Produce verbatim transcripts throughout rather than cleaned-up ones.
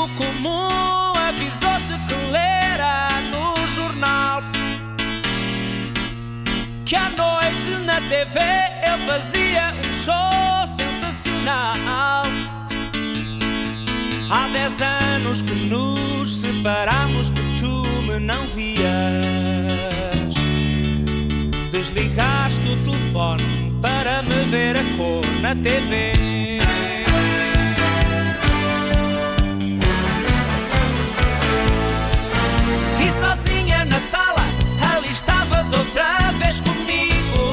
comum avisou-te que lera no jornal que à noite na T V ele fazia um show sensacional. Há dez anos que nos separamos, que tu me não vias. Desligaste o telefone para me ver a cor na T V. E sozinha na sala, ali estavas outra vez comigo,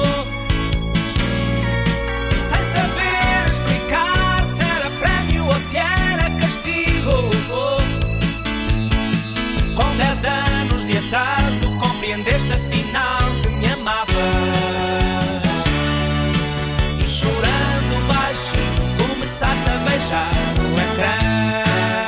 sem saber explicar se era prémio ou se era castigo. Com dez anos de atraso compreendeste afinal que me amavas, e chorando baixinho começaste a beijar o ecrã.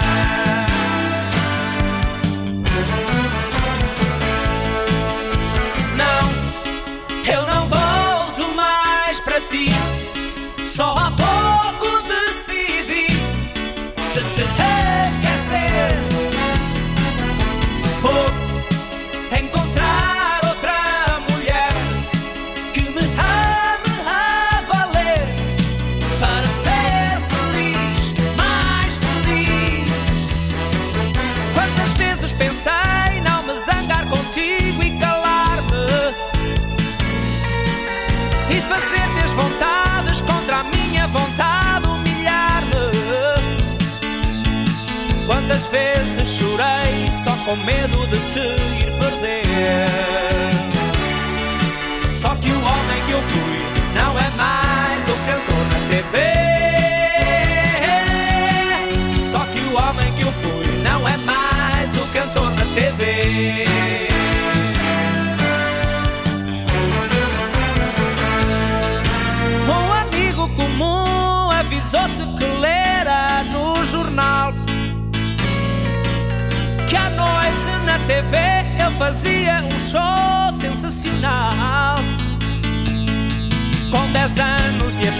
Só há pouco decidi de te esquecer. Vou encontrar outra mulher que me ame a valer, para ser feliz, mais feliz. Quantas vezes pensei não me zangar contigo e calar-me, e fazer-te as vontades contra a minha vontade, humilhar-me. Quantas vezes chorei só com medo de te ir perder. Só que o homem que eu fui não é mais o cantor na T V. Só que o homem que eu fui não é mais o cantor na T V. Comum avisou-te que lera no jornal que à noite na T V ele fazia um show sensacional. Com dez anos de